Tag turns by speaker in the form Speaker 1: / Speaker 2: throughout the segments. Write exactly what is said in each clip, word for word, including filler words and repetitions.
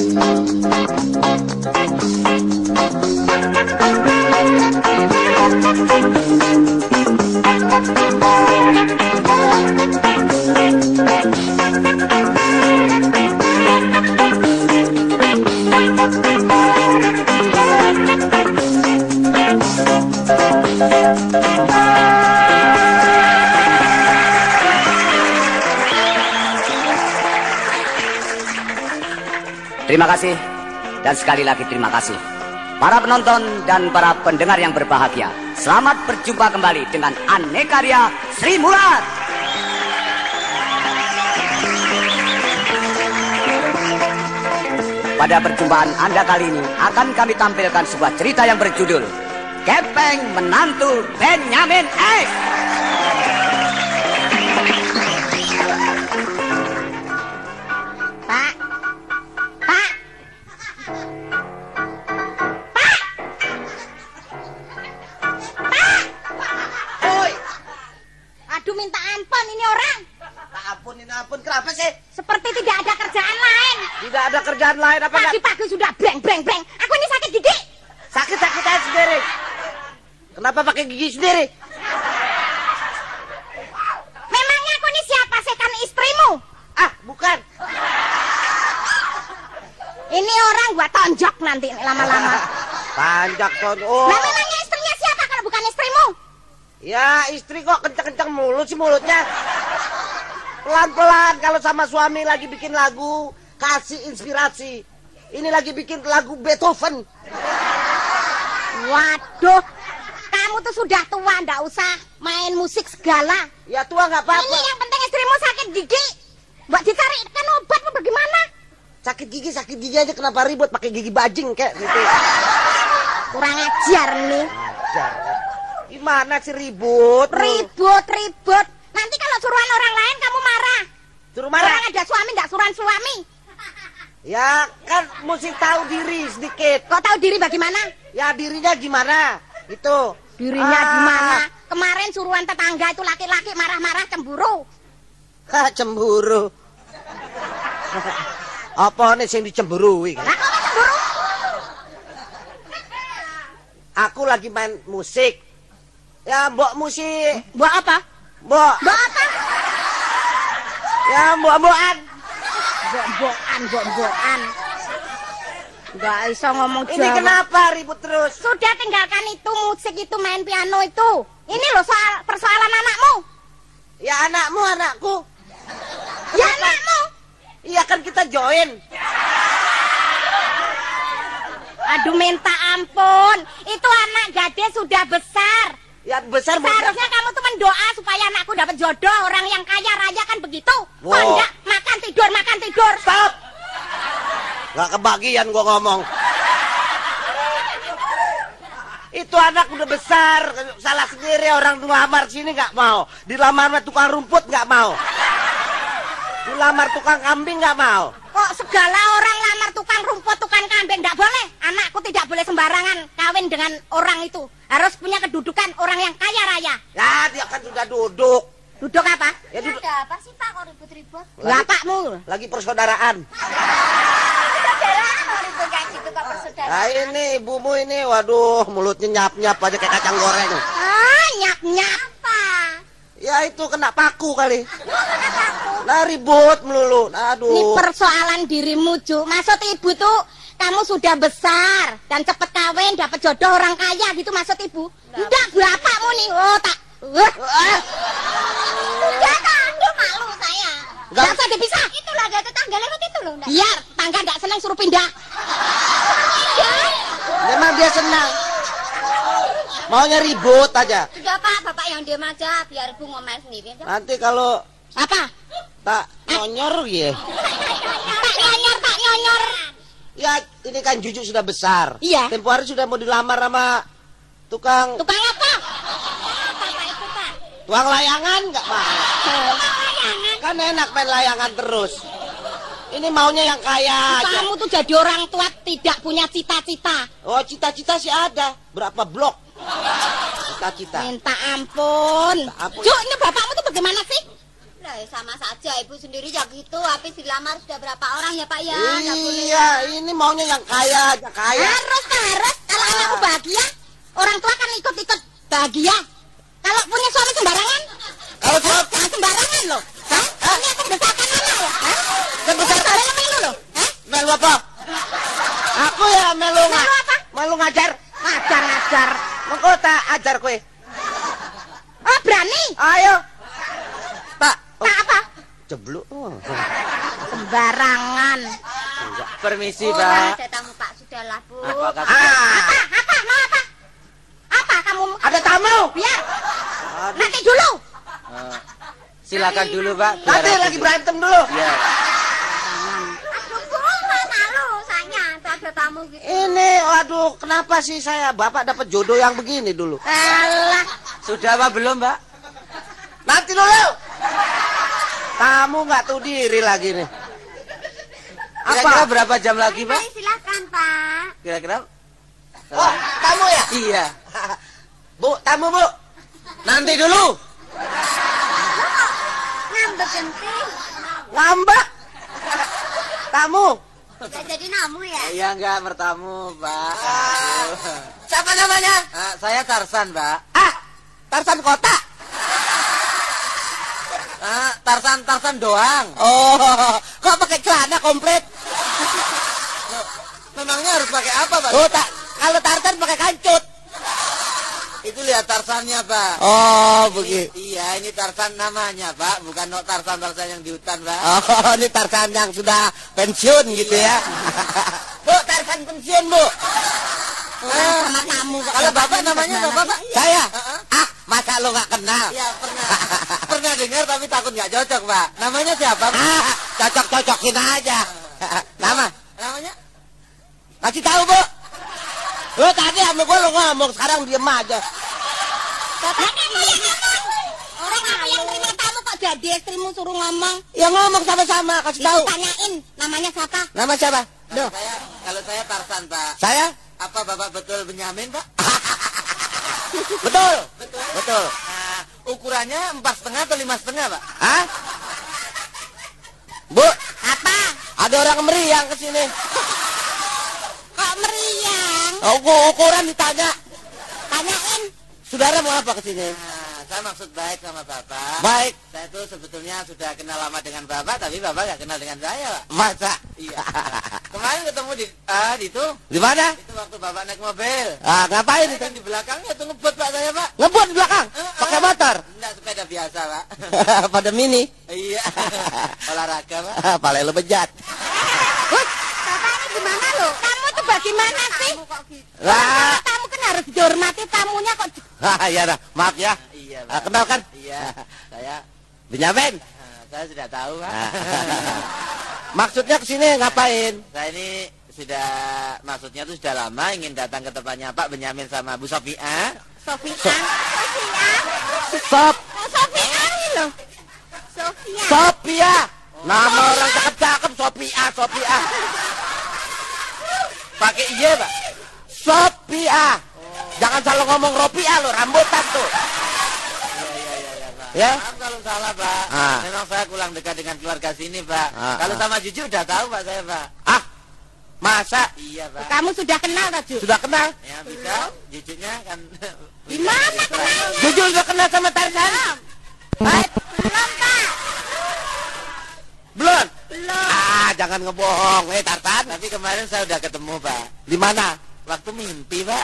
Speaker 1: Terima kasih, dan sekali lagi terima kasih para penonton dan para pendengar yang berbahagia. Selamat berjumpa kembali dengan Anekarya Sri Mulat. Pada perjumpaan Anda kali ini akan kami tampilkan sebuah cerita yang berjudul Gepeng Menantu Benyamin X.
Speaker 2: Pak, Pak, Pak, Pak.
Speaker 3: Oi,
Speaker 2: Aduh, minta ampun ini orang.
Speaker 3: tak ampun ini ampun, kenapa sih?
Speaker 2: Seperti tidak ada kerjaan lain.
Speaker 3: Tidak ada kerjaan lain apa enggak?
Speaker 2: Pagi-pagi sudah breng breng breng. Aku ini sakit gigi.
Speaker 3: Sakit-sakit aja sendiri. Kenapa pakai gigi sendiri?
Speaker 2: Memangnya aku ini siapa sih, kan istrimu?
Speaker 3: Ah, bukan.
Speaker 2: Ini orang gua tonjok nanti lama-lama.
Speaker 3: Panjak ton. Oh.
Speaker 2: Nah, memangnya istrinya siapa kalau bukan istrimu?
Speaker 3: Ya, istri kok kenceng-kenceng mulut sih mulutnya. Pelan-pelan kalau sama suami lagi bikin lagu, kasih inspirasi. Ini lagi bikin lagu Beethoven.
Speaker 2: Waduh, kamu tuh sudah tua, ndak usah main musik segala.
Speaker 3: Ya tua nggak apa-apa.
Speaker 2: Ini yang penting istrimu sakit gigi. Buat dicarikan obat apa bagaimana?
Speaker 3: Sakit gigi, sakit gigi aja kenapa ribut pakai gigi bajing kayak gitu.
Speaker 2: Kurang ajar nih.
Speaker 3: Ajar. Gimana sih ribut?
Speaker 2: Ribut, ribut. Nanti kalau suruhan orang lain kamu marah.
Speaker 3: Suruh marah.
Speaker 2: Orang ada suami, nggak suruhan suami.
Speaker 3: Ya kan mesti tahu diri sedikit.
Speaker 2: Kok tahu diri bagaimana?
Speaker 3: Ya dirinya gimana? Itu.
Speaker 2: Dirinya
Speaker 3: Ah.
Speaker 2: gimana? Kemarin suruhan tetangga itu laki-laki marah-marah cemburu.
Speaker 3: Hah, cemburu. Apa nih yang dicemburui?
Speaker 2: Lah kok cemburu?
Speaker 3: Aku lagi main musik. Ya, mbok musik.
Speaker 2: Buat apa?
Speaker 3: Mbok.
Speaker 2: Buat apa?
Speaker 3: Ya, mbok-mbokan.
Speaker 2: Bok-bokan, bok-bokan. Nggak bisa ngomong Jawa.
Speaker 3: Ini kenapa ribut terus?
Speaker 2: Sudah tinggalkan itu, musik itu, main piano itu. Ini loh soal persoalan anakmu.
Speaker 3: Ya anakmu, anakku.
Speaker 2: Ya anakmu.
Speaker 3: Iya kan kita join.
Speaker 2: Aduh, minta ampun. Itu anak gadis sudah besar.
Speaker 3: Ya besar bu.
Speaker 2: Seharusnya kamu tuh mendoa supaya anakku dapat jodoh. Orang yang kaya raya kan begitu.
Speaker 3: Wow.
Speaker 2: Oh, enggak, makan tidur, makan tidur.
Speaker 3: Stop. Gak kebagian gua ngomong. Itu anak udah besar. Salah sendiri orang dilamar sini gak mau. Dilamar sama tukang rumput gak mau. Dilamar tukang kambing gak mau.
Speaker 2: Kok segala orang lamar tukang rumput, tukang kambing? Nggak boleh. Anakku tidak boleh sembarangan kawin dengan orang itu. Harus punya kedudukan orang yang kaya raya.
Speaker 3: Ya dia kan sudah duduk.
Speaker 2: Duduk apa?
Speaker 3: Ya duduk.
Speaker 2: Ada apa sih Pak kok ribut-ribut? Bapakmu.
Speaker 3: Lagi persaudaraan.
Speaker 2: Persaudaraan kok ribut kayak gitu kok persaudaraan.
Speaker 3: Nah ini ibumu ini, waduh mulutnya nyap-nyap aja kayak kacang goreng.
Speaker 2: Ah, nyap-nyap. Apa?
Speaker 3: Ya itu kena paku kali. Nah ribut melulu. Aduh.
Speaker 2: Ini persoalan dirimu, Ju. Maksud ibu tuh kamu sudah besar dan cepet kawin dapat jodoh orang kaya gitu maksud ibu? Enggak, bapakmu nih. Oh, tak. Wah. Udah tangga malu saya. Enggak usah dipisah. Itu laga tetangga lewat itu loh. Biar tangga enggak senang suruh pindah. Pindah.
Speaker 3: Memang dia senang. Maunya ribut aja.
Speaker 2: Sudah Pak, Bapak yang diam aja biar ibu ngomel sendiri aja.
Speaker 3: Nanti kalau
Speaker 2: Apa?
Speaker 3: tak nyonyor ya.
Speaker 2: Tak nyonyor, tak nyonyor.
Speaker 3: Ya ini kan Juju sudah besar.
Speaker 2: Iya.
Speaker 3: Tempo hari sudah mau dilamar sama tukang
Speaker 2: Tukang apa? Apa itu, Pak?
Speaker 3: tukang layangan nggak mau.
Speaker 2: Layangan.
Speaker 3: Kan enak main layangan terus. Ini maunya yang kaya aja.
Speaker 2: Kamu tuh jadi orang tua tidak punya cita-cita.
Speaker 3: Oh cita-cita sih ada. Berapa blok? Cita-cita.
Speaker 2: Minta ampun.
Speaker 3: Minta ampun.
Speaker 2: Ju, ini bapakmu tuh bagaimana sih?
Speaker 4: Lah ya sama saja, ibu sendiri ya gitu. Habis dilamar sudah berapa orang ya Pak ya? Nggak boleh.
Speaker 3: Iya, ini maunya yang kaya aja kaya.
Speaker 2: Harus, harus. Kalau anakku bahagia, orang tua kan ikut-ikut bahagia. Kalau punya suami sembarangan,
Speaker 3: Kalau
Speaker 2: eh, jangan sembarangan loh. Hah? Ini aku besarkan anak ya. Hah? Besarkan anak melu loh. Hah?
Speaker 3: melu apa? Aku ya melu nga-
Speaker 2: Melu apa?
Speaker 3: Melu ngajar.
Speaker 2: Ngajar, ngajar.
Speaker 3: Mengko tak ajar kowe.
Speaker 2: Oh, berani?
Speaker 3: Ayo. Tak.
Speaker 2: Tak apa?
Speaker 3: Jeblok. Oh.
Speaker 2: Sembarangan.
Speaker 3: Permisi,
Speaker 4: Oh,
Speaker 3: Pak.
Speaker 4: ada tamu Pak, sudahlah Bu.
Speaker 3: Ah.
Speaker 2: Apa? Apa? Mau apa? Apa kamu?
Speaker 3: Ada tamu.
Speaker 2: Biar. Nanti dulu.
Speaker 5: Silakan dulu, Pak.
Speaker 3: Nanti lagi berantem dulu.
Speaker 5: Ya.
Speaker 4: Aduh Bu, malu saya tuh ada tamu gitu.
Speaker 3: Ini, waduh, kenapa sih saya bapak dapat jodoh yang begini dulu?
Speaker 2: Alah.
Speaker 5: Sudah apa belum, Pak?
Speaker 3: Nanti dulu. Tamu nggak tahu diri lagi nih.
Speaker 5: Kira-kira
Speaker 3: Apa?
Speaker 5: berapa jam lagi, Pak?
Speaker 4: Mari silakan Pak.
Speaker 5: Kira-kira?
Speaker 3: Oh, tamu ya?
Speaker 5: Iya.
Speaker 3: Bu, tamu bu. Nanti dulu.
Speaker 4: Ngambek genting.
Speaker 3: Ngambek. Tamu.
Speaker 4: Nggak jadi namu ya?
Speaker 5: Iya enggak bertamu, Pak.
Speaker 3: Siapa namanya?
Speaker 5: Ah, saya Tarsan, Pak.
Speaker 3: Ah, Tarsan Kota.
Speaker 5: Ah, Tarsan Tarsan doang.
Speaker 3: Oh, kok pakai celana komplit?
Speaker 5: Memangnya harus pakai apa, Pak?
Speaker 3: Oh, tak. Kalau Tarsan pakai kancut.
Speaker 5: Itu lihat Tarsannya, Pak.
Speaker 3: Oh, begitu.
Speaker 5: Iya, ini Tarsan namanya, Pak. Bukan no Tarsan Tarsan yang di hutan, Pak.
Speaker 3: Oh, ini Tarsan yang sudah pensiun gitu ya. Bu, Tarsan pensiun, Bu.
Speaker 2: Orang sama tamu kok.
Speaker 5: Kalau Bapak namanya Bapak, Pak?
Speaker 3: Saya?
Speaker 5: Heeh.
Speaker 3: Ah, masa lo nggak kenal?
Speaker 5: Iya, pernah. Pernah dengar tapi takut nggak cocok, Pak. Namanya siapa, Pak?
Speaker 3: Ah, cocok-cocokin aja. Nama?
Speaker 5: Namanya?
Speaker 3: Kasih tahu, Bu. Lo tadi sama gue lo ngomong, sekarang diem aja.
Speaker 2: Bapak kamu yang ngomong. Orang aku yang terima tamu kok jadi istrimu suruh ngomong.
Speaker 3: Ya ngomong sama-sama, kasih tahu.
Speaker 2: Tanyain namanya siapa?
Speaker 3: Nama siapa?
Speaker 5: Kalau
Speaker 3: Duh,
Speaker 5: saya, kalau saya Tarsan, Pak.
Speaker 3: saya?
Speaker 5: Apa Bapak betul Benyamin, Pak?
Speaker 3: Betul.
Speaker 5: Betul.
Speaker 3: Betul.
Speaker 5: Nah, ukurannya empat setengah atau lima setengah, Pak?
Speaker 3: Hah? Bu,
Speaker 2: Apa?
Speaker 3: ada orang meriang ke sini.
Speaker 2: Kok meriang?
Speaker 3: Oh, gua ukuran ditanya.
Speaker 2: Tanyain.
Speaker 3: Saudara mau apa ke sini?
Speaker 5: Nah, saya maksud baik sama Bapak.
Speaker 3: Baik.
Speaker 5: Saya tuh sebetulnya sudah kenal lama dengan Bapak, tapi Bapak nggak kenal dengan saya, Pak.
Speaker 3: Masa?
Speaker 5: Iya. Kemarin ketemu di ah di itu,
Speaker 3: Di mana?
Speaker 5: itu waktu Bapak naik mobil.
Speaker 3: Ah, ngapain
Speaker 5: Saya
Speaker 3: itu?
Speaker 5: kan di belakangnya tuh ngebut, Pak, saya, Pak.
Speaker 3: Ngebut di belakang?
Speaker 5: Eh,
Speaker 3: Pakai
Speaker 5: eh.
Speaker 3: motor?
Speaker 5: Enggak, sepeda biasa, Pak.
Speaker 3: Pada mini.
Speaker 5: Iya. Olahraga, Pak.
Speaker 3: Pala lo bejat.
Speaker 2: Hut, Bapak ini gimana lo? Kamu tuh bagaimana sih?
Speaker 4: Kok gitu?
Speaker 3: Lah,
Speaker 2: Tamu kan harus dihormati tamunya kok.
Speaker 3: ah, ya dah, maaf ya.
Speaker 5: Iya,
Speaker 3: Ah,
Speaker 5: Pak.
Speaker 3: kenalkan.
Speaker 5: Iya. Saya
Speaker 3: Benyamin.
Speaker 5: ah, saya sudah tahu, Pak.
Speaker 3: Ah. Maksudnya ke sini ngapain?
Speaker 5: Saya ini sudah maksudnya tuh sudah lama ingin datang ke tempatnya Pak Benyamin sama Bu Sofia.
Speaker 2: Sofia. Sofia.
Speaker 3: Sop,
Speaker 2: Oh, Sofia ini loh. Sofia.
Speaker 3: Sophia. Nama orang cakep-cakep Sophia, Sophia.
Speaker 5: Pakai iya, Pak.
Speaker 3: Sophia. Jangan salah ngomong Ropia lo, rambutan tuh. Ya?
Speaker 5: Maaf kalau salah, Pak.
Speaker 3: Ah.
Speaker 5: Memang saya kurang dekat dengan keluarga sini, Pak.
Speaker 3: Ah,
Speaker 5: kalau
Speaker 3: ah.
Speaker 5: sama Juju udah tahu, Pak, saya, Pak.
Speaker 3: Ah, masa?
Speaker 5: Iya, Pak.
Speaker 2: Kamu sudah kenal tak, Ju?
Speaker 3: Sudah kenal?
Speaker 5: Ya, bisa. Jujunya kan
Speaker 2: Gimana kenalnya?
Speaker 3: Jujur udah kenal sama Tarzan? Hai,
Speaker 2: Belum, Pak.
Speaker 3: belum?
Speaker 2: Belum.
Speaker 3: Ah, jangan ngebohong. Eh, Tarzan.
Speaker 5: Tapi kemarin saya udah ketemu, Pak.
Speaker 3: Di mana?
Speaker 5: Waktu mimpi, Pak.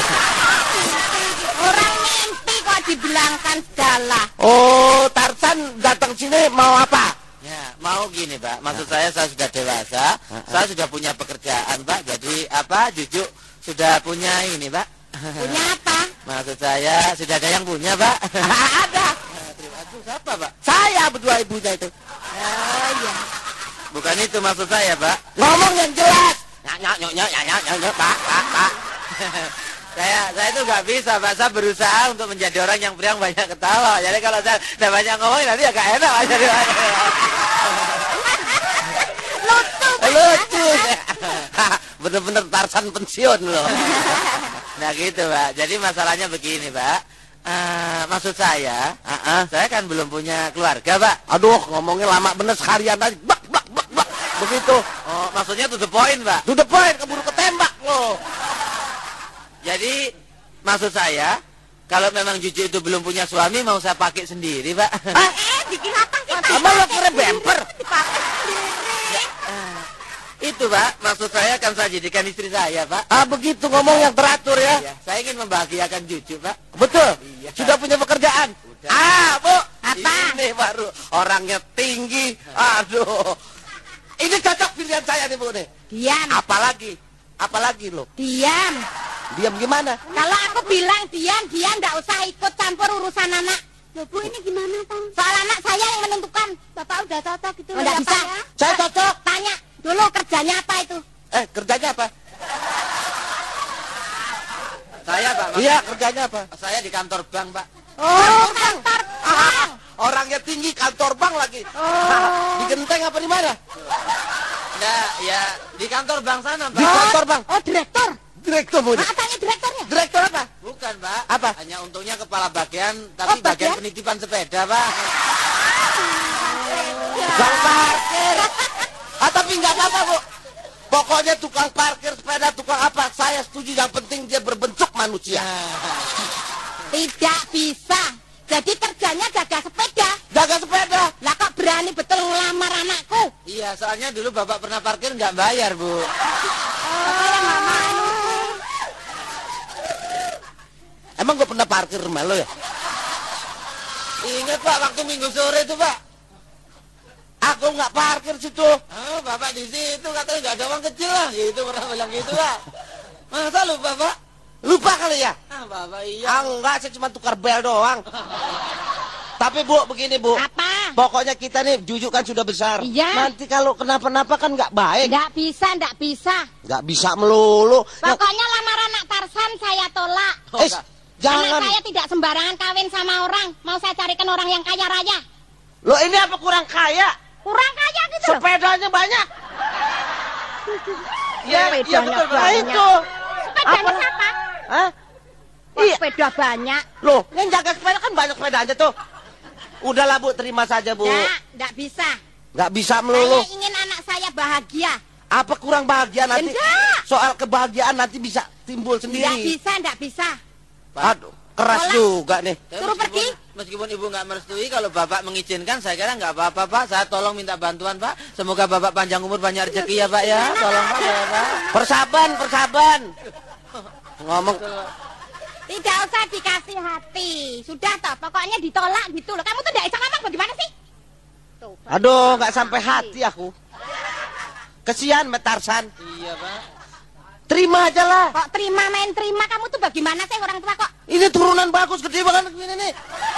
Speaker 2: Orang mimpi kok dibilangkan segala.
Speaker 3: Oh, Tarzan datang sini mau apa?
Speaker 5: Ya, mau gini, Pak. Maksud saya saya sudah dewasa, saya sudah punya pekerjaan, Pak. Jadi apa? Juju sudah punya ini, Pak.
Speaker 2: Punya apa?
Speaker 5: Maksud saya sudah ada yang punya, Pak.
Speaker 3: Ada.
Speaker 5: Nah, terima kasih. Siapa, Pak?
Speaker 3: Saya berdua ibunya itu.
Speaker 2: Oh iya.
Speaker 5: Bukan itu maksud saya, Pak.
Speaker 3: Ngomong yang jelas. Nyak, nyak, nyak, nyak, nyak, nyak, nyak, Pak, Pak, Pak.
Speaker 5: saya saya itu nggak bisa, Pak. Saya berusaha untuk menjadi orang yang beriang banyak ketawa. Jadi kalau saya udah banyak ngomong nanti agak enak, Pak. Jadi
Speaker 2: Lucu.
Speaker 3: Lucu. Bener-bener Tarzan pensiun loh.
Speaker 5: nah gitu, Pak. Jadi masalahnya begini, Pak. eh, maksud saya,
Speaker 3: Ah, ah.
Speaker 5: saya kan belum punya keluarga, Pak.
Speaker 3: Aduh, ngomongnya lama bener sekalian aja. Bak, bak, bak, bak. Begitu.
Speaker 5: Oh, maksudnya to the point, Pak.
Speaker 3: To the point, keburu ketembak lo.
Speaker 5: Jadi, maksud saya, kalau memang Juju itu belum punya suami, mau saya pakai sendiri, Pak.
Speaker 2: Eh, eh, bikin apa sih? Pak?
Speaker 3: Emang lo kira bemper?
Speaker 2: Dipakai sendiri.
Speaker 5: Itu, Pak, maksud saya akan saya jadikan istri saya, Pak.
Speaker 3: Ah, begitu ngomong yang teratur ya.
Speaker 5: Iya, saya ingin membahagiakan Juju, Pak.
Speaker 3: Betul.
Speaker 5: Iya.
Speaker 3: Sudah punya pekerjaan.
Speaker 5: Udah.
Speaker 3: Ah, Bu.
Speaker 2: Apa?
Speaker 3: Ini baru orangnya tinggi. Aduh. Ini cocok pilihan saya nih, Bu nih.
Speaker 2: Diam,
Speaker 3: Apalagi? Apalagi lo?
Speaker 2: diam.
Speaker 3: Diam gimana?
Speaker 2: Kalau aku bilang diam, diam nggak usah ikut campur urusan anak.
Speaker 4: Loh Bu, ini gimana Tang?
Speaker 2: Soal anak saya yang menentukan.
Speaker 4: Bapak udah cocok gitu
Speaker 2: Oh,
Speaker 4: loh
Speaker 2: nggak
Speaker 4: ya,
Speaker 2: bisa.
Speaker 4: Pak ya?
Speaker 3: Saya cocok.
Speaker 2: Tanya dulu kerjanya apa itu?
Speaker 3: Eh, kerjanya apa?
Speaker 5: Saya, Pak.
Speaker 3: Iya, kerjanya apa?
Speaker 5: Saya di kantor bank, Pak.
Speaker 2: Oh, kantor bank.
Speaker 3: Orangnya tinggi, kantor bank lagi.
Speaker 2: Oh.
Speaker 3: Di genteng apa di mana?
Speaker 5: Nah, ya, di kantor bank sana, Pak.
Speaker 3: Di kantor bank.
Speaker 2: Oh, direktur.
Speaker 3: Direktur, Bu.
Speaker 2: Ah, tanya direkturnya.
Speaker 3: Direktur apa?
Speaker 5: Bukan, Pak.
Speaker 3: Apa?
Speaker 5: Hanya untungnya kepala bagian, tapi
Speaker 2: Oh,
Speaker 5: bagian
Speaker 2: bagian?
Speaker 5: penitipan sepeda, Pak.
Speaker 3: Tukang parkir. Ah, tapi nggak apa-apa, Bu. Pokoknya tukang parkir sepeda, tukang apa, saya setuju. Yang penting dia berbentuk manusia.
Speaker 2: Tidak bisa. Jadi kerjanya jaga sepeda.
Speaker 3: Jaga sepeda.
Speaker 2: Lah kok berani betul ngelamar anakku?
Speaker 5: Iya, soalnya dulu Bapak pernah parkir nggak bayar, Bu.
Speaker 2: Saya nggak mau.
Speaker 3: Emang gue pernah parkir rumah lo ya?
Speaker 5: Ingat, Pak, waktu Minggu sore itu, Pak.
Speaker 3: Aku nggak parkir situ.
Speaker 5: Oh, Bapak di situ katanya nggak ada uang kecil lah. Gitu pernah bilang gitu, Pak. Masa lupa, Pak?
Speaker 3: Lupa kali ya?
Speaker 5: Ah, Bapak iya.
Speaker 3: Ah, enggak, saya cuma tukar bel doang. Tapi Bu, begini Bu.
Speaker 2: Apa?
Speaker 3: Pokoknya kita nih Juju kan sudah besar.
Speaker 2: Iya.
Speaker 3: Nanti kalau kenapa-napa kan nggak baik.
Speaker 2: Nggak bisa, nggak bisa.
Speaker 3: Nggak bisa melulu. Nah,
Speaker 2: Pokoknya lamaran anak Tarsan saya tolak.
Speaker 5: Oh,
Speaker 3: eh,
Speaker 5: enggak.
Speaker 3: jangan.
Speaker 2: Anak saya tidak sembarangan kawin sama orang. Mau saya carikan orang yang kaya raya.
Speaker 3: Lo ini apa kurang kaya?
Speaker 2: Kurang kaya gitu loh.
Speaker 3: Sepedanya banyak.
Speaker 2: Ya,
Speaker 3: iya
Speaker 2: sepedanya
Speaker 3: betul, betul.
Speaker 2: banyak.
Speaker 3: Itu.
Speaker 2: Sepedanya
Speaker 3: Apa?
Speaker 2: siapa?
Speaker 3: Hah?
Speaker 2: Kok
Speaker 3: Iya.
Speaker 2: sepeda banyak.
Speaker 3: Loh, yang jaga sepeda kan banyak sepedanya tuh. Udahlah Bu, terima saja Bu.
Speaker 2: Nggak, nggak bisa.
Speaker 3: Nggak bisa melulu.
Speaker 2: Saya ingin anak saya bahagia.
Speaker 3: Apa kurang bahagia nanti?
Speaker 2: Enggak.
Speaker 3: Soal kebahagiaan nanti bisa timbul
Speaker 2: Nggak
Speaker 3: sendiri.
Speaker 2: bisa, nggak bisa.
Speaker 3: Aduh, keras
Speaker 2: Tolak.
Speaker 3: juga nih.
Speaker 5: Ya,
Speaker 2: Suruh
Speaker 5: meskipun-
Speaker 2: pergi.
Speaker 5: Meskipun Ibu nggak merestui, kalau Bapak mengizinkan, saya kira nggak apa-apa, Pak. Saya tolong minta bantuan, Pak. Semoga Bapak panjang umur, banyak rezeki ya, Pak ya. Tolong, Pak, ya, Pak.
Speaker 3: Persaban, persaban. Ngomong.
Speaker 2: Tidak usah dikasih hati. Sudah toh, pokoknya ditolak gitu loh. Kamu tuh tidak bisa ngomong bagaimana sih? Tuh.
Speaker 3: Aduh, nggak sampai hati aku. Kesian Mbak Tarsan.
Speaker 5: Iya, Pak.
Speaker 3: Terima aja lah.
Speaker 2: Kok terima main terima, kamu tuh bagaimana sih orang tua kok?
Speaker 3: Ini turunan bagus, gede banget ini nih.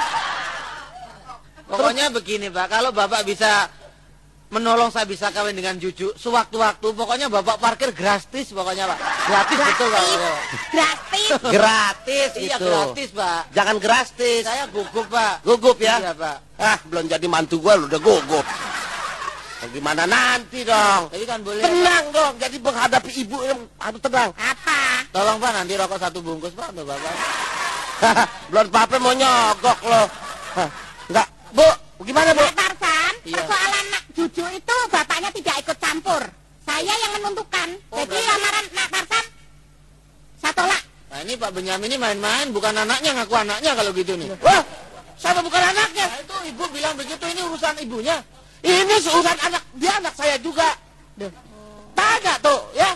Speaker 5: Pokoknya begini, Pak. Kalau Bapak bisa menolong saya bisa kawin dengan Juju, sewaktu-waktu, pokoknya Bapak parkir gratis, pokoknya, Pak. Gratis, betul, Pak.
Speaker 2: Gratis.
Speaker 3: Gratis
Speaker 5: Iya,
Speaker 3: gitu.
Speaker 5: gratis, Pak.
Speaker 3: Jangan gratis.
Speaker 5: Saya gugup, Pak.
Speaker 3: Gugup ya?
Speaker 5: Iya, Pak.
Speaker 3: Ah, belum jadi mantu gua lu udah gugup. Gimana nanti dong?
Speaker 5: Tapi kan boleh.
Speaker 3: Tenang dong, jadi menghadapi ibu yang harus tenang.
Speaker 2: Apa?
Speaker 5: Tolong, Pak, nanti rokok satu bungkus, Pak, untuk Bapak.
Speaker 3: Belum apa mau nyogok loh. Hah, enggak, Bu, gimana Bu?
Speaker 2: Pak Tarsan,
Speaker 5: Iya.
Speaker 2: persoalan nak Juju itu bapaknya tidak ikut campur. Saya yang menentukan.
Speaker 5: Oh,
Speaker 2: Jadi
Speaker 5: berarti-
Speaker 2: lamaran nak Tarsan, saya tolak.
Speaker 5: Nah, ini Pak Benyamin ini main-main, bukan anaknya, ngaku anaknya kalau gitu nih.
Speaker 3: Wah, sama bukan anaknya.
Speaker 5: Nah, itu ibu bilang begitu, ini urusan ibunya.
Speaker 3: Ini seurusan anak, dia anak saya juga. Duh. Tanya tuh, ya.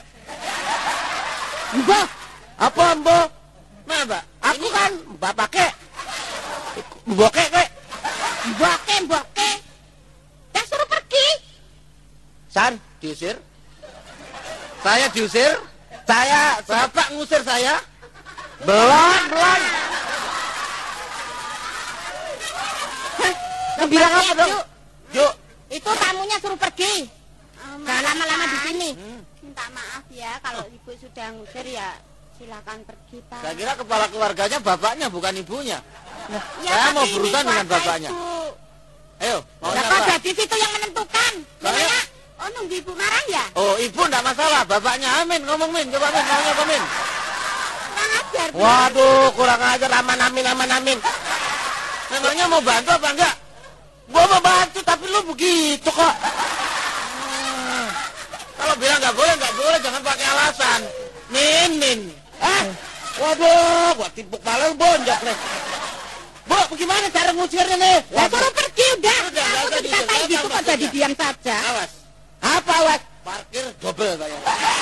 Speaker 3: Mbak, apa Mbak?
Speaker 5: Nah, Pak,
Speaker 3: Aku kan bapak kek. Bokek kek.
Speaker 2: Boke, boke. Ya suruh pergi.
Speaker 3: San,
Speaker 5: diusir. Saya diusir,
Speaker 3: saya
Speaker 5: Bapak ngusir saya.
Speaker 3: belum, belum. Bilang apa dong?
Speaker 2: Yuk,
Speaker 3: Yuk,
Speaker 2: itu tamunya suruh pergi. Jangan lama-lama di sini.
Speaker 4: Minta maaf ya kalau ibu sudah ngusir ya silakan pergi Pak.
Speaker 5: Saya kira kepala keluarganya bapaknya, bukan ibunya.
Speaker 2: Ya,
Speaker 5: Saya mau
Speaker 2: tapi ini
Speaker 5: berurusan dengan
Speaker 2: kuasa
Speaker 5: bapaknya.
Speaker 2: Ibu.
Speaker 5: Ayo, mau
Speaker 2: Lah kok
Speaker 5: apa?
Speaker 2: jadi situ yang menentukan. Gimana?
Speaker 4: Oh nunggu ibu marah ya?
Speaker 5: Oh, ibu enggak masalah, bapaknya amin, ngomong min, coba min, maunya apa min?
Speaker 4: Tenang aja
Speaker 2: biar.
Speaker 3: Waduh, kurang ajar, aman amin aman amin.
Speaker 5: Memangnya mau bantu apa enggak?
Speaker 3: Gua mau bantu tapi lu begitu kok.
Speaker 5: Kalau bilang nggak boleh, nggak boleh, jangan pakai alasan. Min, min.
Speaker 3: Eh, waduh, gua timpuk malah lu bonjok nih. Bu, bagaimana cara ngusirnya nih?
Speaker 2: Lah suruh pergi udah.
Speaker 5: Udah,
Speaker 2: Kamu
Speaker 5: nggak
Speaker 2: tuh
Speaker 5: usah
Speaker 2: dikatain
Speaker 5: gitu,
Speaker 2: gitu
Speaker 5: nggak
Speaker 2: kok jadi
Speaker 5: usah.
Speaker 2: diam saja.
Speaker 5: Awas,
Speaker 3: Apa, Wak?
Speaker 5: parkir double bayar.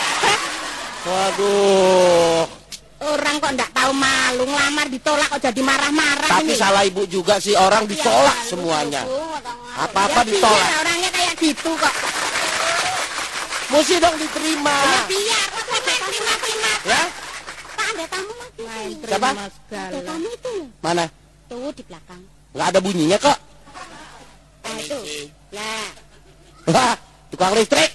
Speaker 3: Waduh.
Speaker 2: Orang kok ndak tahu malu ngelamar ditolak kok jadi marah-marah
Speaker 3: Tapi
Speaker 2: ini.
Speaker 3: salah ibu juga sih, orang ditolak
Speaker 2: Ya,
Speaker 3: semuanya.
Speaker 2: malu, malu.
Speaker 3: Apa-apa
Speaker 2: Ya,
Speaker 3: ditolak.
Speaker 2: biar orangnya kayak gitu kok.
Speaker 3: Mesti dong diterima.
Speaker 2: Ya biar kok sampai terima-terima.
Speaker 3: Ya?
Speaker 2: Pak ada tamu lagi. Main
Speaker 3: Siapa?
Speaker 2: Ada tamu itu.
Speaker 3: Mana?
Speaker 2: Tuh di belakang.
Speaker 3: Nggak ada bunyinya kok.
Speaker 2: Nah itu. Lah.
Speaker 3: Wah, tukang listrik.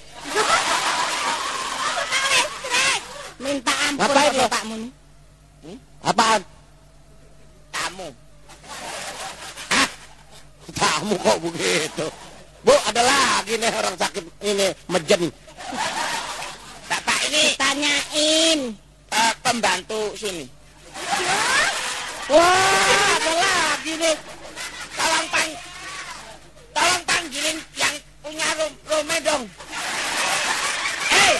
Speaker 2: Minta ampun
Speaker 3: Ngapain
Speaker 2: kok
Speaker 3: lo?
Speaker 2: bapakmu nih.
Speaker 3: Apaan?
Speaker 5: Kamu.
Speaker 3: Ah, tamu kok begitu. Bu, ada lagi nih orang sakit ini mejen.
Speaker 5: Bapak ini
Speaker 2: Tanyain.
Speaker 5: eh, pembantu sini.
Speaker 3: Wah, ada lagi nih.
Speaker 5: Tolong pang, tolong panggilin yang punya rum, rumah dong.
Speaker 3: Eh,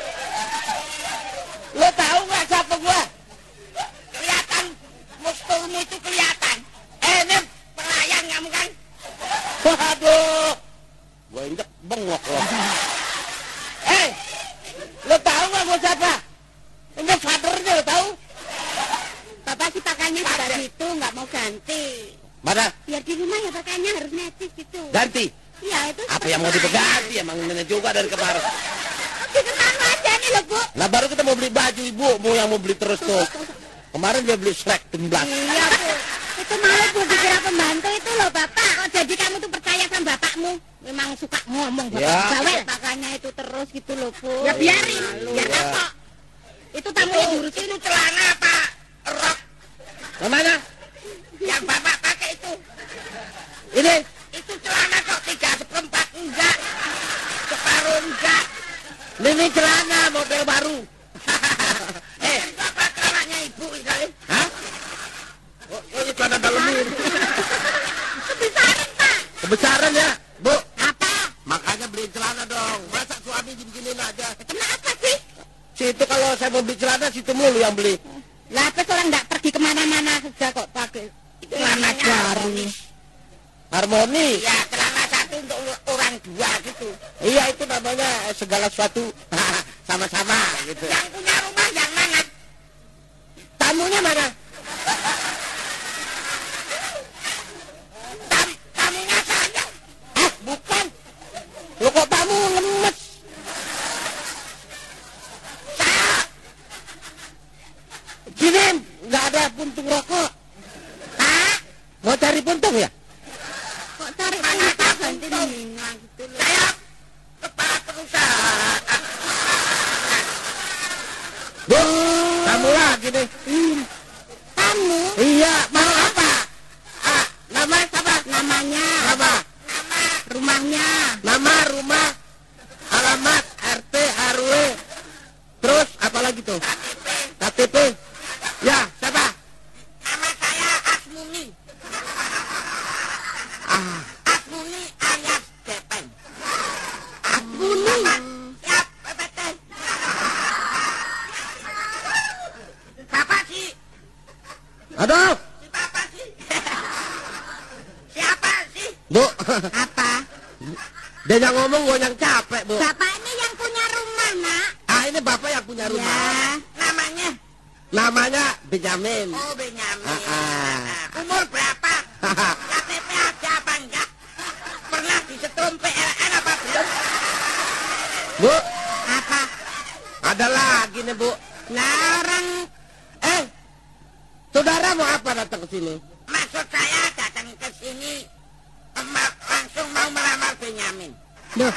Speaker 3: lo tahu nggak siapa gua?
Speaker 5: Kelihatan muskulmu itu kelihatan. Eh, ini pelayan kamu kan?
Speaker 3: Waduh, gua injek bengok lo. Eh, lo tahu nggak gua siapa? Ini fathernya lo tahu?
Speaker 2: Bapak sih pakainya juga gitu, nggak mau ganti.
Speaker 3: Mana?
Speaker 2: Biar di rumah ya pakainya harus netis gitu.
Speaker 3: Ganti.
Speaker 2: Iya itu.
Speaker 3: Apa yang mau dipeganti? Emang ini juga dari kemarin.
Speaker 2: Kita tahu aja nih loh bu.
Speaker 3: Nah baru kita mau beli baju ibu, mau yang mau beli terus tuh. Kemarin dia beli srek tembak.
Speaker 2: Iya bu. Itu malu bu dikira pembantu itu loh bapak. Kok jadi kamu tuh percaya sama bapakmu? Memang suka ngomong bapak
Speaker 3: Ya.
Speaker 2: bawel. Makanya itu terus gitu loh bu. Ya biarin. Biar
Speaker 3: Ya.
Speaker 2: apa? Itu tamunya diurusin.
Speaker 5: Itu celana apa? Rok
Speaker 3: Mana?
Speaker 5: yang bapak pakai itu.
Speaker 3: Ini
Speaker 5: Itu celana kok tiga seperempat enggak. Separuh enggak.
Speaker 3: ini celana model baru.
Speaker 5: Eh, bapak celananya ibu kali.
Speaker 3: Hah? Oh, oh ini celana dalam ini.
Speaker 2: Kebesaran pak.
Speaker 3: Kebesaran ya, Bu.
Speaker 2: Apa?
Speaker 3: Makanya beli celana dong. Masa suami beginin aja.
Speaker 2: Kenapa sih?
Speaker 3: Situ kalau saya mau beli celana, situ mulu yang beli.
Speaker 2: Lah apa orang nggak pergi kemana-mana saja kok pakai celana baru.
Speaker 3: Harmoni.
Speaker 5: Ya, celana satu untuk orang dua gitu.
Speaker 3: Iya itu namanya eh, segala sesuatu sama-sama gitu.
Speaker 5: Yang punya rumah yang mana?
Speaker 3: Tamunya mana?
Speaker 5: Tam, tamunya saya.
Speaker 3: Ah, bukan. Lo kok tamu lemes?
Speaker 5: Saya.
Speaker 3: Gini, nggak ada puntung rokok.
Speaker 5: Hah?
Speaker 3: Mau cari puntung ya?
Speaker 2: Kok cari
Speaker 5: Mana
Speaker 2: punta
Speaker 5: ada
Speaker 2: ganti
Speaker 5: puntung?
Speaker 2: minyak gitu loh.
Speaker 5: Saya kepala perusahaan.
Speaker 3: Bu, tamu lagi nih.
Speaker 2: Kamu
Speaker 3: Iya, mau apa? Ah, nama siapa?
Speaker 2: namanya,
Speaker 3: Apa?
Speaker 2: rumahnya,
Speaker 3: Nama, rumah, alamat, R T, R W, terus apa lagi tuh? K T P. Ya, siapa?
Speaker 5: Nama saya Asmuni.
Speaker 3: Ah,
Speaker 5: Asmuni alias Depen.
Speaker 2: Asmuni.
Speaker 5: Siap, betul. Siapa sih?
Speaker 3: aduh,
Speaker 5: Si Papa sih. Siapa sih?
Speaker 3: Bu.
Speaker 2: Apa?
Speaker 3: Dia yang ngomong, gue yang capek, Bu.
Speaker 2: Bapak ini yang punya rumah nak.
Speaker 3: Ah, ini bapak yang punya rumah.
Speaker 2: Ya.
Speaker 5: Namanya?
Speaker 3: Namanya Benjamin.
Speaker 5: Oh, Benyamin.
Speaker 3: Ah, ah.
Speaker 5: Nah, umur berapa? K T P ada apa enggak? Pernah disetrum P L N apa belum?
Speaker 3: Bu,
Speaker 2: Apa?
Speaker 3: ada lagi nih, Bu.
Speaker 2: Nah orang
Speaker 3: Eh, saudara mau apa datang ke sini?
Speaker 5: Maksud saya datang ke sini em- langsung mau melamar Benyamin.
Speaker 3: Duh.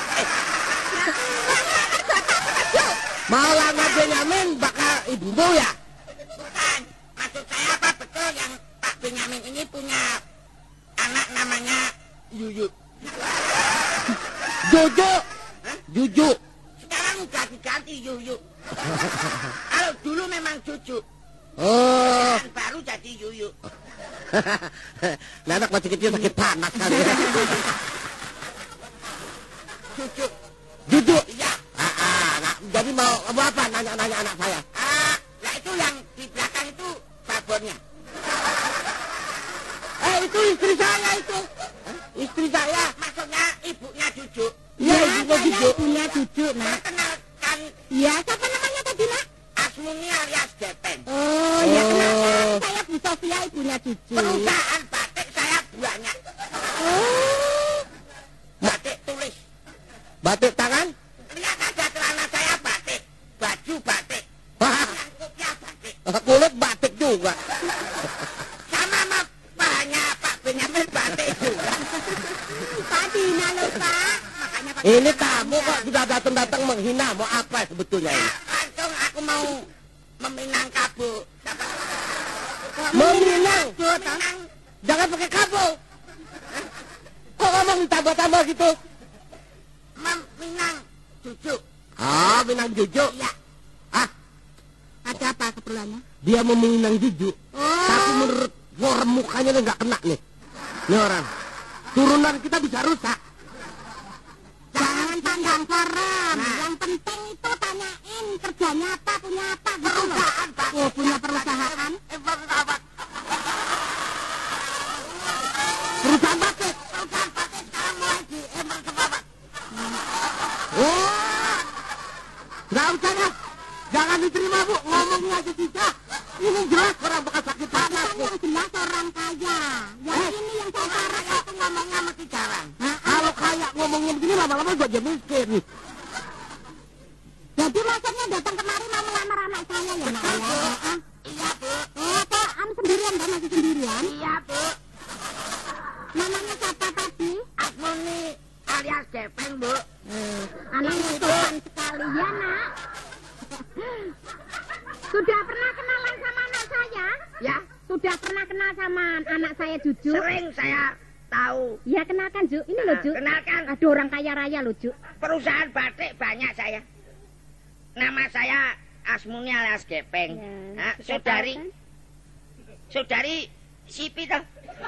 Speaker 3: Mau lamar Benjamin bakal ibu ya?
Speaker 5: Bukan. Maksud saya apa betul yang Pak Benyamin ini punya anak namanya
Speaker 3: Yuyu. Jojo. Juju.
Speaker 5: sekarang udah diganti Yuyu. Kalau dulu memang Cucu. Oh.
Speaker 3: Yang baru jadi Yuyu.
Speaker 5: Nah, anak masih kecil sakit panas kali ya.
Speaker 3: Cucu.
Speaker 5: Juju.
Speaker 3: Iya.
Speaker 5: Ah, ah, nah, jadi mau mau apa nanya-nanya anak saya?
Speaker 3: Ah, ya itu yang di belakang itu babonnya.
Speaker 5: Eh, itu istri saya itu. Hah? Istri saya.
Speaker 3: Maksudnya ibunya Cucu.
Speaker 5: Iya, ibunya Juju.
Speaker 2: Punya cucu, nak.
Speaker 3: Perkenalkan
Speaker 2: Iya, siapa namanya tadi, nak?
Speaker 3: Asmuni alias Gepeng.
Speaker 2: Oh, ya kenapa? Saya Bu Sofia, ibunya cucu.
Speaker 3: Perusahaan batik saya banyak.
Speaker 2: Oh,
Speaker 3: Batik tulis.
Speaker 5: Batik tangan?
Speaker 3: Lihat aja celana saya batik. Baju batik.
Speaker 5: Wah,
Speaker 3: Yang kopiah batik.
Speaker 5: kulit batik juga.
Speaker 3: Sama sama bahannya Pak Benyamin batik juga.
Speaker 2: Pak Dina loh, Pak. Makanya Pak
Speaker 5: Ini kamu kok sudah datang-datang menghina. Mau apa sebetulnya
Speaker 3: Ya,
Speaker 5: ini?
Speaker 3: langsung aku mau meminang kabu.
Speaker 5: Meminang?
Speaker 3: Meminang.
Speaker 5: Jangan pakai kabu. Kok ngomong tambah-tambah gitu?
Speaker 3: Meminang Cucu.
Speaker 5: Ah, minang Juju.
Speaker 3: Iya.
Speaker 5: Ah,
Speaker 2: ada apa keperluannya?
Speaker 5: dia mau meminang Juju.
Speaker 2: Oh,
Speaker 5: Tapi menurut form mukanya nih nggak kena nih. Ini orang. Turunan kita bisa rusak.
Speaker 2: jangan pandang koran. Yang penting itu tanyain kerjanya apa, punya apa gitu loh. Oh, punya perusahaan.
Speaker 5: Perusahaan batik.
Speaker 3: Perusahaan batik sekarang mulai di emang sebabat.
Speaker 5: Oh, nggak usah dah. Jangan diterima bu. Ngomongnya aja tidak. Ini jelas orang bekas sakit panas.
Speaker 2: Kan yang jelas orang kaya. Yang ini yang saya parah itu ngomongnya mesti jalan.
Speaker 5: Kalau kayak ngomongnya begini lama-lama gue jadi miskin.
Speaker 2: Jadi maksudnya datang kemari mau melamar anak saya ya, nak? Ya? Ah.
Speaker 3: Iya, Bu.
Speaker 2: Oh, kok am sendirian, kan? Masih sendirian?
Speaker 3: Iya, Bu.
Speaker 2: Namanya siapa tadi?
Speaker 3: Asmuni alias Gepeng, Bu.
Speaker 2: Anaknya sopan sekali ya, nak. Sudah pernah kenalan sama anak saya?
Speaker 3: Ya,
Speaker 2: Sudah pernah kenal sama anak saya Juju?
Speaker 3: sering saya tahu.
Speaker 2: Ya, kenalkan, Ju. Ini loh, Ju.
Speaker 3: Kenalkan,
Speaker 2: Ada orang kaya raya loh, Ju.
Speaker 3: perusahaan batik banyak saya. Nama saya Asmuni alias Gepeng.
Speaker 2: Ya,
Speaker 3: Nah,
Speaker 2: sudah
Speaker 3: saudari,
Speaker 2: tahu,
Speaker 3: saudari Sipi toh.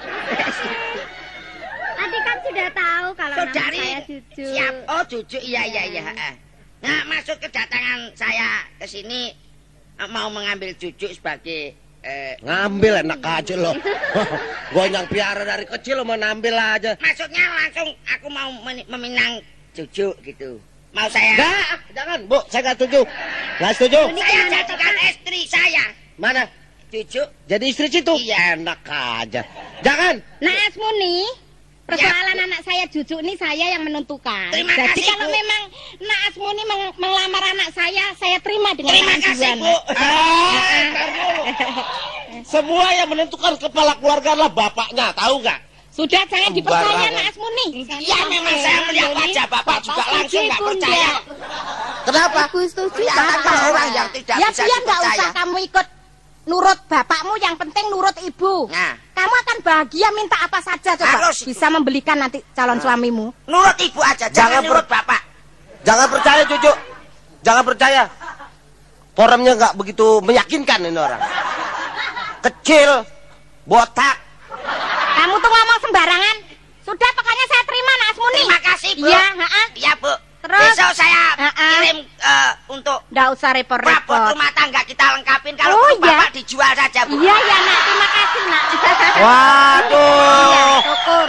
Speaker 2: Tadi kan sudah tahu kalau nama
Speaker 3: Saudari
Speaker 2: saya Juju.
Speaker 3: siap. Oh, Juju. Iya, iya,
Speaker 2: Ya.
Speaker 3: iya. Nah, maksud kedatangan saya ke sini eh, mau mengambil Juju sebagai eh,
Speaker 5: Ngambil enak aja loh. Gue yang piara dari kecil lo mau ngambil aja.
Speaker 3: maksudnya langsung aku mau men- meminang Juju gitu. Mau saya
Speaker 5: Enggak, jangan bu. Saya nggak setuju. Nggak setuju.
Speaker 3: saya jadikan istri saya.
Speaker 5: Mana?
Speaker 3: Juju.
Speaker 5: Jadi istri situ?
Speaker 3: Iya.
Speaker 5: Enak aja. Jangan.
Speaker 2: Nah, Asmuni, persoalan anak saya Juju ini saya yang menentukan.
Speaker 3: Terima
Speaker 2: Jadi
Speaker 3: kasih,
Speaker 2: kalau
Speaker 3: Bu.
Speaker 2: memang Nak Asmuni meng- melamar anak saya, saya terima dengan
Speaker 3: Terima
Speaker 2: tangan
Speaker 3: kasih,
Speaker 2: dua,
Speaker 3: Bu.
Speaker 2: Nak.
Speaker 5: Ah, ntar dulu. Semua yang menentukan kepala keluarga adalah bapaknya, tahu nggak?
Speaker 2: Sudah, jangan dipercaya
Speaker 5: Sembarangan.
Speaker 2: Nak Asmuni.
Speaker 3: Ya memang saya melihat wajah Bapak juga langsung nggak percaya.
Speaker 5: Kenapa?
Speaker 2: Aku setuju.
Speaker 3: Kelihatan
Speaker 2: Bapak.
Speaker 3: orang yang tidak
Speaker 2: ya,
Speaker 3: bisa
Speaker 2: biar nggak
Speaker 3: dipercaya.
Speaker 2: usah kamu ikut nurut bapakmu, yang penting nurut ibu.
Speaker 3: Nah.
Speaker 2: Kamu akan bahagia minta apa saja coba.
Speaker 3: Harus itu.
Speaker 2: Bisa membelikan nanti calon suamimu.
Speaker 3: Nurut ibu aja, jangan,
Speaker 5: Jangan
Speaker 3: nurut Bapak.
Speaker 5: Jangan percaya Cucu. Jangan percaya. Forumnya nggak begitu meyakinkan ini orang. Kecil, botak.
Speaker 2: Kamu tuh ngomong sembarangan. Sudah, pokoknya saya terima Nak Asmuni.
Speaker 3: Terima kasih, Bu.
Speaker 2: Iya, heeh.
Speaker 3: Iya, Bu.
Speaker 2: Terus?
Speaker 3: Besok saya
Speaker 2: Ha-ha.
Speaker 3: kirim eh, untuk
Speaker 2: Nggak usah
Speaker 3: rapor
Speaker 2: repot-repot.
Speaker 3: rumah tangga kita lengkapin. Kalau
Speaker 2: Oh,
Speaker 3: perlu
Speaker 2: iya?
Speaker 3: Bapak dijual saja, Bu.
Speaker 2: Iya, ya Nak. Terima kasih, Nak.
Speaker 5: Waduh.
Speaker 2: Iya, syukur.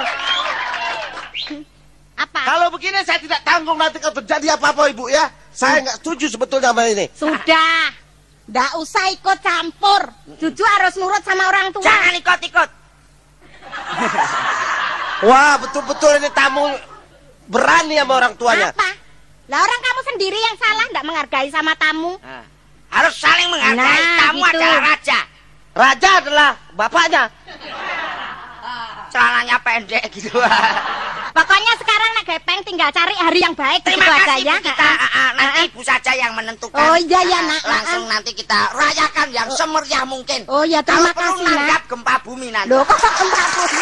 Speaker 2: Apa?
Speaker 5: Kalau begini saya tidak tanggung nanti kalau terjadi apa-apa Ibu ya. Saya nggak setuju sebetulnya sama ini.
Speaker 2: Sudah. Nggak usah ikut campur. Juju harus nurut sama orang tua.
Speaker 3: Jangan ikut-ikut.
Speaker 5: Wah, betul-betul ini tamu berani sama orang tuanya.
Speaker 2: Apa? Lah orang kamu sendiri yang salah, nggak menghargai sama tamu.
Speaker 3: Nah, harus saling menghargai.
Speaker 2: Nah,
Speaker 3: Tamu
Speaker 2: gitu.
Speaker 3: adalah raja.
Speaker 5: Raja adalah bapaknya.
Speaker 3: Celananya pendek gitu.
Speaker 2: Pokoknya sekarang Nak Gepeng tinggal cari hari yang baik.
Speaker 3: Terima
Speaker 2: gitu
Speaker 3: kasih,
Speaker 2: aja, ya.
Speaker 3: Bu. Kita ah, ah, nanti
Speaker 2: Ah, ah.
Speaker 3: Ibu saja yang menentukan.
Speaker 2: Oh, iya, ya,
Speaker 3: Ah,
Speaker 2: Nak.
Speaker 3: Langsung
Speaker 2: Ah, ah.
Speaker 3: nanti kita rayakan yang semeriah mungkin.
Speaker 2: Oh, ya, terima
Speaker 3: Kalau perlu
Speaker 2: kasih, Nak.
Speaker 3: nanggap gempa bumi nanti.
Speaker 2: Loh, kok kok gempa